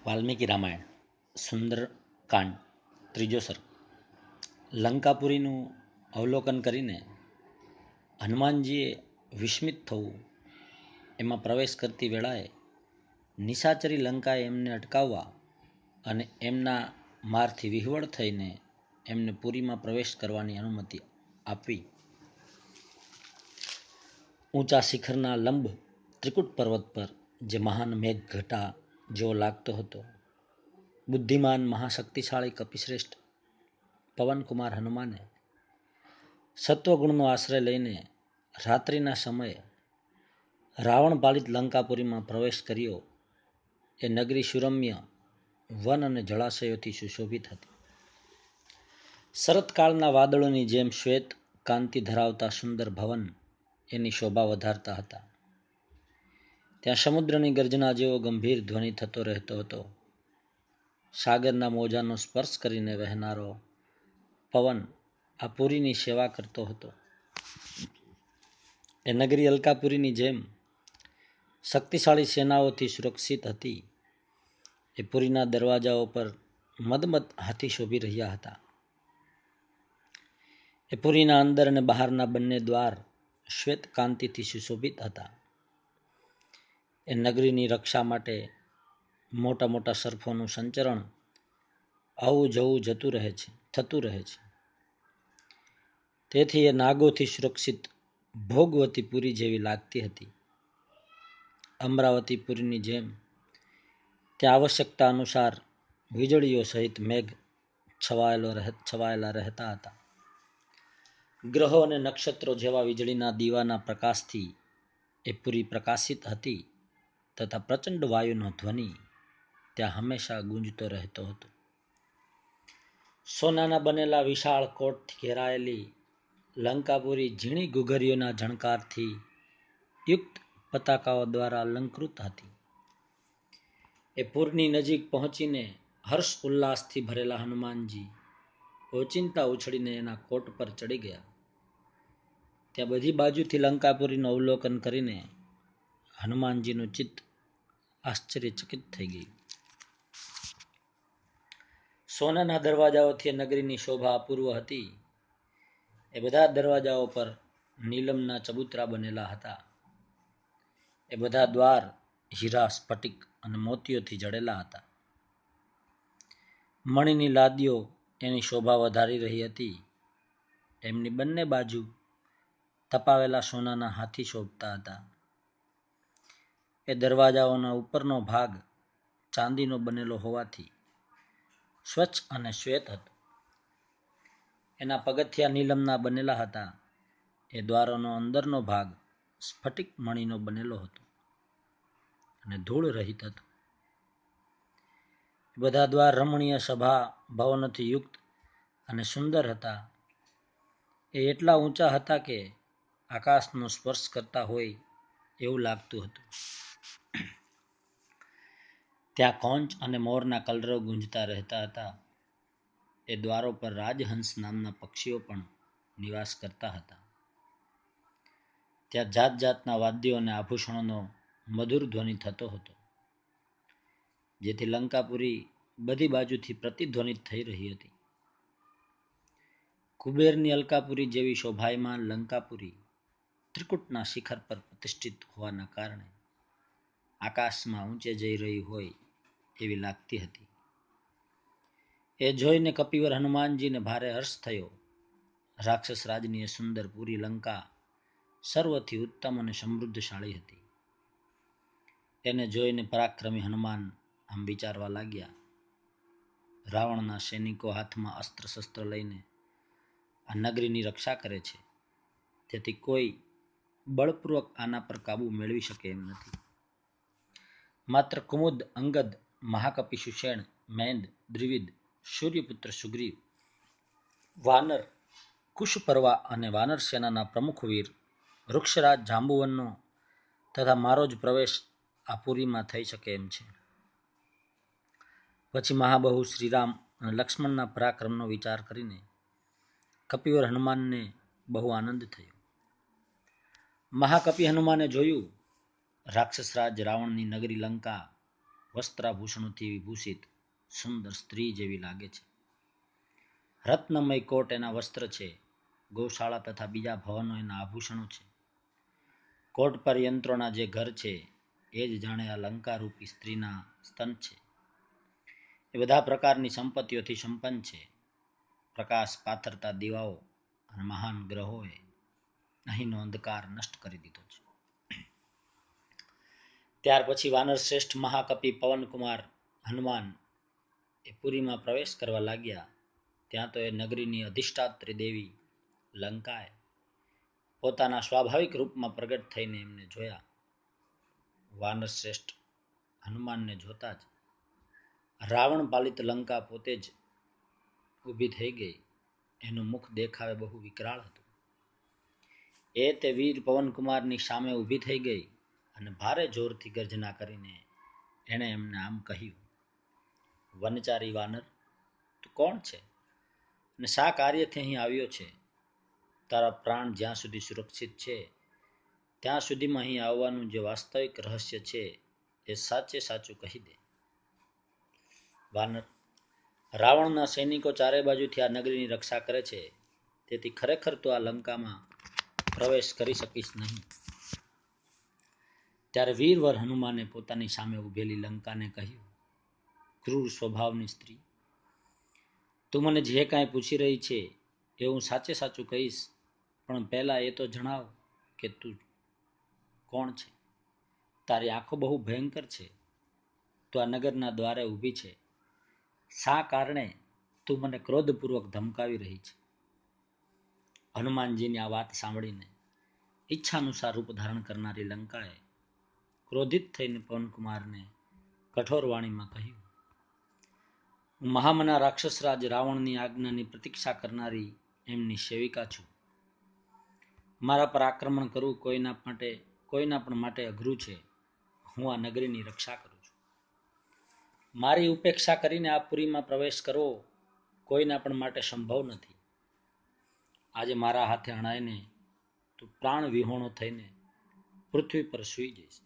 વાલ્મીકી રામાયણ સુંદરકાંડ ત્રીજો સર્ગ. લંકાપુરીનું અવલોકન કરીને હનુમાનજીએ વિસ્મિત થવું. એમાં પ્રવેશ કરતી વેળાએ નિશાચરી લંકાએ એમને અટકાવવા અને એમના મારથી વિહવળ થઈને એમને પુરીમાં પ્રવેશ કરવાની અનુમતિ આપવી. ઊંચા શિખરના લંબ ત્રિકૂટ પર્વત પર જે મહાન મેઘઘટા જેવો લાગતો હતો, બુદ્ધિમાન મહાશક્તિશાળી કપિશ્રેષ્ઠ પવનકુમાર હનુમાને સત્વગુણનો આશ્રય લઈને રાત્રિના સમયે રાવણ પાલિત લંકાપુરીમાં પ્રવેશ કર્યો. એ નગરી સુરમ્ય વન અને જળાશયોથી સુશોભિત હતી. શરતકાળના વાદળોની જેમ શ્વેત કાંતિ ધરાવતા સુંદર ભવન એની શોભા વધારતા હતા. ત્યાં સમુદ્રની ગર્જના જેવો ગંભીર ધ્વનિ થતો રહેતો હતો. સાગરના મોજાનો સ્પર્શ કરીને વહેનારો પવન આ પુરીની સેવા કરતો હતો. એ નગરી અલકાપુરીની જેમ શક્તિશાળી સેનાઓથી સુરક્ષિત હતી. એ પુરીના દરવાજાઓ પર મદમદ હાથી શોભી રહ્યા હતા. એ પુરીના અંદર અને બહારના બંને દ્વાર શ્વેત કાંતિથી સુશોભિત હતા. એ નગરીની રક્ષા માટે મોટા મોટા સર્ફોનું સંચરણ આવું જવું થતું રહે છે. તેથી એ નાગોથી સુરક્ષિત ભોગવતી પુરી જેવી લાગતી હતી. અમરાવતી પુરીની જેમ ત્યાં આવશ્યકતા અનુસાર વીજળીઓ સહિત મેઘ છવાયેલા રહેતા હતા. ગ્રહો અને નક્ષત્રો જેવા વીજળીના દીવાના પ્રકાશથી એ પુરી પ્રકાશિત હતી તથા પ્રચંડ વાયુનો ધ્વનિ ત્યાં હંમેશા ગુંજતો રહેતો હતો. સોનાના બનેલા વિશાળ કોટથી ઘેરાયેલી લંકાપુરી ઝીણી ઘુઘરીઓના ઝણકારથી યુક્ત પતાકાઓ દ્વારા અલંકૃત હતી. એ પુરની નજીક પહોંચીને હર્ષ ઉલ્લાસથી ભરેલા હનુમાનજી ઓચિંતા ઉછળીને એના કોટ પર ચડી ગયા. ત્યાં બધી બાજુથી લંકાપુરીનું અવલોકન કરીને હનુમાનજીનું ચિત્ત આશ્ચર્યચકિત થઈ ગયું. સોનાના દરવાજાઓથી નગરીની શોભા અપૂર્વ હતી. એ બધા દરવાજાઓ પર નીલમના ચબૂતરા બનેલા હતા. એ બધા દ્વાર હીરા, સ્ફટિક અને મોતીઓથી જડેલા હતા. મણીની લાદીઓ એની શોભા વધારી રહી હતી. એમની બંને બાજુ તપાવેલા સોનાના હાથી શોભતા હતા. એ દરવાજાઓનો ઉપરનો ભાગ ચાંદીનો બનેલો હોવાથી સ્વચ્છ અને શ્વેત હતો. એના પગથિયા નીલમના બનેલા હતા. એ દ્વારોનો અંદરનો ભાગ સ્ફટિક મણીનો બનેલો હતો અને ધૂળ રહિત હતો. બધા દ્વાર રમણીય સભા ભવનોથી યુક્ત અને સુંદર હતા. એ એટલા ઊંચા હતા કે આકાશનો સ્પર્શ કરતા હોય એવું લાગતું હતું. ત્યાં કોંચ અને મોરના કલરવ ગુંજતા રહેતા હતા. એ દ્વારો પર રાજહંસ નામના પક્ષીઓ પણ નિવાસ કરતા હતા. ત્યાં જાત જાતના વાદ્યો અને આભૂષણોનો મધુર ધ્વનિ થતો હતો, જેથી લંકાપુરી બધી બાજુથી પ્રતિધ્વનિત થઈ રહી હતી. કુબેરની અલકાપુરી જેવી શોભાયમાન લંકાપુરી ત્રિકૂટના શિખર પર પ્રતિષ્ઠિત હોવાના કારણે આકાશમાં ઊંચે જઈ રહી હોય એવી લાગતી હતી. એ જોઈને કપિવર હનુમાનજીને ભારે હર્ષ થયો. રાક્ષસ રાજની એ સુંદર પુરી લંકા સર્વથી ઉત્તમ અને સમૃદ્ધશાળી હતી. એને જોઈને પરાક્રમી હનુમાન આમ વિચારવા લાગ્યા, રાવણના સૈનિકો હાથમાં અસ્ત્ર શસ્ત્ર લઈને આ નગરીની રક્ષા કરે છે, તેથી કોઈ બળપૂર્વક આના પર કાબુ મેળવી શકે એમ નથી. માત્ર કુમુદ, અંગદ, મહાકપિ સુષેણ, મૈંદ, દ્વિવિદ, સૂર્યપુત્ર સુગ્રીવ, વાનર કુશપર્વા અને વાનર સેનાના પ્રમુખ વીર વૃક્ષરાજ જાંબુવનનો તથા મારો જ પ્રવેશ આ પુરીમાં થઈ શકે એમ છે. પછી મહાબહુ શ્રીરામ અને લક્ષ્મણના પરાક્રમનો વિચાર કરીને કપિવર હનુમાનને બહુ આનંદ થયો. મહાકપિ હનુમાને જોયું રાક્ષસરાજ રાવણની નગરી લંકા વસ્ત્રાભૂષણોથી વિભૂષિત સુંદર સ્ત્રી જેવી લાગે છે. રત્નમય કોટ એના વસ્ત્ર છે. ગૌશાળા તથા બીજા ભવનો એના આભૂષણો છે. કોટ પર યંત્રોના જે ઘર છે એ જ જાણે આ લંકારૂપી સ્ત્રીના સ્તન છે. એ બધા પ્રકારની સંપત્તિઓથી સંપન્ન છે. પ્રકાશ પાથરતા દીવાઓ અને મહાન ગ્રહોએ અહીંનો અંધકાર નષ્ટ કરી દીધો છે. ત્યાર પછી વાનર શ્રેષ્ઠ મહાકપિ પવનકુમાર હનુમાન એ પુરીમાં પ્રવેશ કરવા લાગ્યા. ત્યાં તો એ નગરીની અધિષ્ઠાત્રી દેવી લંકાએ પોતાના સ્વાભાવિક રૂપમાં પ્રગટ થઈને એમને જોયા. વાનર શ્રેષ્ઠ હનુમાનને જોતા જ રાવણ પાલિત લંકા પોતે જ ઊભી થઈ ગઈ. એનું મુખ દેખાવે બહુ વિકરાળ હતું. એ તે વીર પવનકુમારની સામે ઊભી થઈ ગઈ અને ભારે જોરથી ગર્જના કરીને એણે એમને આમ કહ્યું, વનચારી વાનર, તું કોણ છે અને શા કાર્યથી અહીં આવ્યો છે? તારા પ્રાણ જ્યાં સુધી સુરક્ષિત છે ત્યાં સુધીમાં અહીં આવવાનું જે વાસ્તવિક રહસ્ય છે એ સાચે સાચું કહી દે. વાનર, રાવણના સૈનિકો ચારે બાજુથી આ નગરીની રક્ષા કરે છે, તેથી ખરેખર તો આ લંકામાં પ્રવેશ કરી શકીશ નહીં. ત્યારે વીરવર હનુમાને પોતાની સામે ઉભેલી લંકાને કહ્યું, ક્રૂર સ્વભાવની સ્ત્રી, તું મને જે કાંઈ પૂછી રહી છે એ હું સાચે સાચું કહીશ, પણ પહેલા એ તો જણાવ કે તું કોણ છે? તારી આંખો બહુ ભયંકર છે. તું આ નગરના દ્વારે ઊભી છે. શા કારણે તું મને ક્રોધપૂર્વક ધમકાવી રહી છે? હનુમાનજીની આ વાત સાંભળીને ઈચ્છાનુસાર રૂપ ધારણ કરનારી લંકાએ ક્રોધિત થઈને પવનકુમારને કઠોર વાણીમાં કહ્યું, હું મહામના રાક્ષસરાજ રાવણની આજ્ઞાની પ્રતીક્ષા કરનારી એમની સેવિકા છું. મારા પર આક્રમણ કરવું કોઈના પણ માટે અઘરું છે. હું આ નગરીની રક્ષા કરું છું. મારી ઉપેક્ષા કરીને આ પુરીમાં પ્રવેશ કરવો કોઈના પણ માટે સંભવ નથી. આજે મારા હાથે અણાઈને તું પ્રાણ વિહોણો થઈને પૃથ્વી પર સૂઈ જઈશ.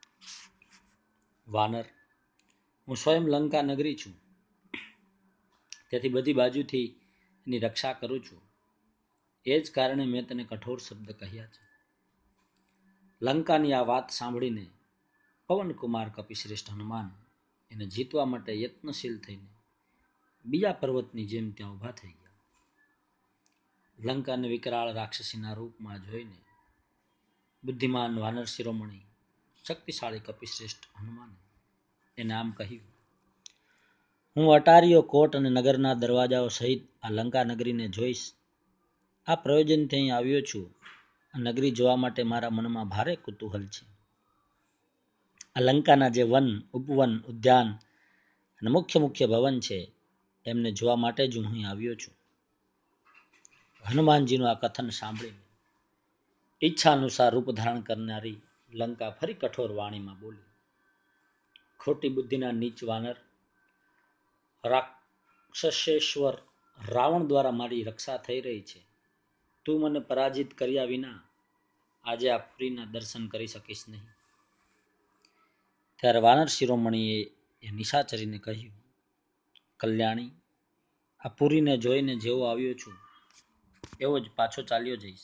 વાનર, હું સ્વયં લંકા નગરી છું, તેથી બધી બાજુથી એની રક્ષા કરું છું. એ જ કારણે મેં તને કઠોર શબ્દ કહ્યા છે. લંકાની આ વાત સાંભળીને પવનકુમાર કપિશ્રેષ્ઠ હનુમાન એને જીતવા માટે યત્નશીલ થઈને બીજા પર્વતની જેમ ત્યાં ઊભા થઈ ગયા. લંકાને વિકરાળ રાક્ષસીના રૂપમાં જોઈને બુદ્ધિમાન વાનર શિરોમણી શક્તિશાળી કપિશ્રેષ્ઠ હનુમાને એને આમ કહ્યું, હું અટારીઓ કોટ અને નગરના દરવાજાઓ સહિત આ લંકા નગરીને જોઈશ. આ પ્રયોજનથી અહીં આવ્યો છું. આ નગરી જોવા માટે મારા મનમાં ભારે કુતૂહલ છે. આ લંકાના જે વન, ઉપવન, ઉદ્યાન અને મુખ્ય ભવન છે એમને જોવા માટે જ હું અહીં આવ્યો છું. હનુમાનજીનું આ કથન સાંભળીને ઈચ્છા અનુસાર રૂપ ધારણ કરનારી લંકા ફરી કઠોર વાણીમાં બોલી, ખોટી બુદ્ધિના નીચ વાનર, રાક્ષસેશ્વર રાવણ દ્વારા મારી રક્ષા થઈ રહી છે. તું મને પરાજિત કર્યા વિના આજે આ પુરીના દર્શન કરી શકીશ નહીં. ત્યારે વાનર શિરોમણીએ એ નિશાચરીને કહ્યું, કલ્યાણી, આ પુરીને જોઈને જેવો આવ્યો છું એવો જ પાછો ચાલ્યો જઈશ.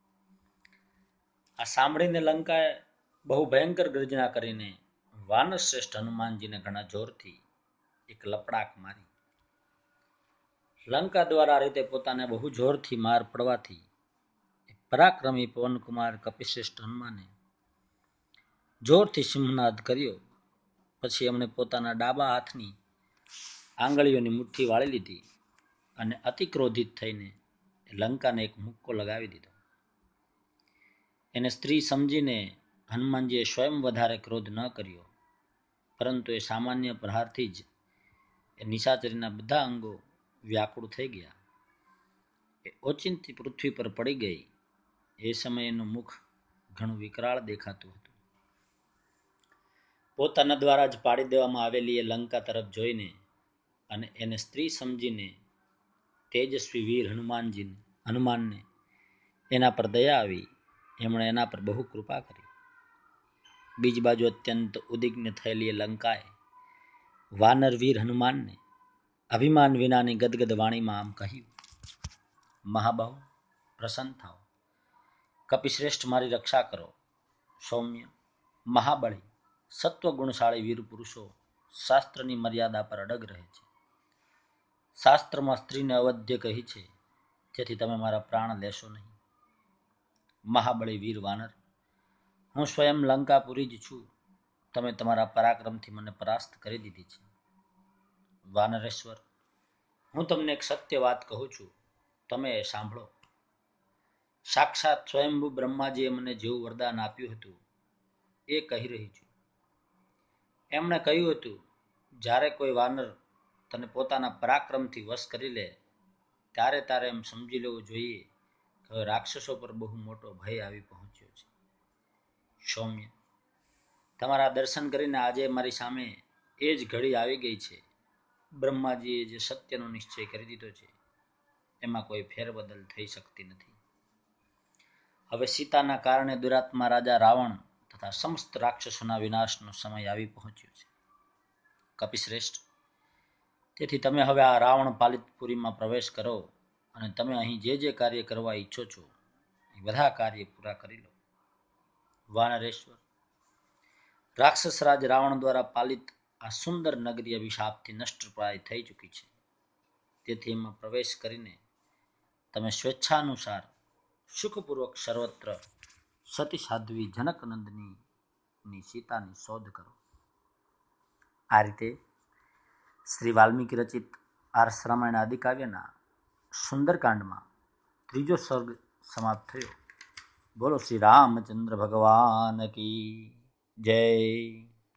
આ સાંભળીને લંકાએ બહુ ભયંકર ગર્જના કરીને વાનર શ્રેષ્ઠ હનુમાનજીને ઘણા જોરથી એક લપડાક મારી. લંકા દ્વારા આ રીતે પોતાને બહુ જોરથી માર પડવાથી પરાક્રમી પવનકુમાર કપિશ્રેષ્ઠ હનુમાને જોરથી સિંહનાદ કર્યો. પછી એમણે પોતાના ડાબા હાથની આંગળીઓની મુઠ્ઠી વાળી લીધી અને અતિ ક્રોધિત થઈને લંકાને એક મુક્કો લગાવી દીધો. એને સ્ત્રી સમજીને હનુમાનજીએ સ્વયં વધારે ક્રોધ ન કર્યો, પરંતુ એ સામાન્ય પ્રહારથી જ એ નિશાચરીના બધા અંગો વ્યાકુળ થઈ ગયા. એ ઓચિંતી પૃથ્વી પર પડી ગઈ. એ સમયે એનું મુખ ઘણું વિકરાળ દેખાતું હતું. પોતાના દ્વારા જ પાડી દેવામાં આવેલી એ લંકા તરફ જોઈને અને એને સ્ત્રી સમજીને તેજસ્વી વીર હનુમાનને એના પર દયા આવી. એમણે એના પર બહુ કૃપા કરી. બીજી બાજુ અત્યંત ઉદ્વિગ્ન થયેલી એ લંકાએ વાનર વીર હનુમાનને અભિમાન વિનાની ગદગદ વાણીમાં આમ કહ્યું, મહાબાહુ, પ્રસન્ન થાઓ. કપિશ્રેષ્ઠ, મારી રક્ષા કરો. સૌમ્ય, મહાબળી, સત્વગુણશાળી વીર પુરુષો શાસ્ત્રની મર્યાદા પર અડગ રહે છે. શાસ્ત્રમાં સ્ત્રીને અવધ્ય કહી છે, તેથી તમે મારા પ્રાણ લેશો નહીં. મહાબળી વીર વાનર, હું સ્વયં લંકાપુરી જ છું. તમે તમારા પરાક્રમથી મને પરાસ્ત કરી દીધી છે. વાનરેશ્વર, હું તમને એક સત્ય વાત કહું છું, તમે એ સાંભળો. સાક્ષાત સ્વયંભૂ બ્રહ્માજીએ મને જેવું વરદાન આપ્યું હતું એ કહી રહી છું. એમણે કહ્યું હતું, જ્યારે કોઈ વાનર તને પોતાના પરાક્રમથી વશ કરી લે ત્યારે તારે એમ સમજી લેવું જોઈએ કે હવે રાક્ષસો પર બહુ મોટો ભય આવી પહોંચ્યો છે. સૌમ્ય, તમારા દર્શન કરીને આજે મારી સામે એ જ ઘડી આવી ગઈ છે. બ્રહ્માજીએ જે સત્યનો નિશ્ચય કરી દીધો છે એમાં કોઈ ફેરબદલ થઈ શકતી નથી. હવે સીતાના કારણે દુરાત્મા રાજા રાવણ તથા સમસ્ત રાક્ષસોના વિનાશનો સમય આવી પહોંચ્યો છે. કપિશ્રેષ્ઠ, તેથી તમે હવે આ રાવણ પાલિતપુરીમાં પ્રવેશ કરો અને તમે અહીં જે જે કાર્ય કરવા ઈચ્છો છો એ બધા કાર્ય પૂરા કરી લો. વાનરેશ્વર, રાક્ષસરાજ રાવણ દ્વારા પાલિત આ સુંદર નગરી અભિશાપથી નષ્ટપ્રાય થઈ ચૂકી છે. તેથી એમાં પ્રવેશ કરીને તમે સ્વેચ્છાનુસાર સુખપૂર્વક સર્વત્ર સતી સાધ્વી જનકનંદની સીતાની શોધ કરો. આ રીતે શ્રી વાલ્મીકી રચિત આર્ષ રામાયણ આદિકાવ્યના સુંદરકાંડમાં 3જો સર્ગ સમાપ્ત થયો. બોલો શ્રી રામચંદ્ર ભગવાન કી જય.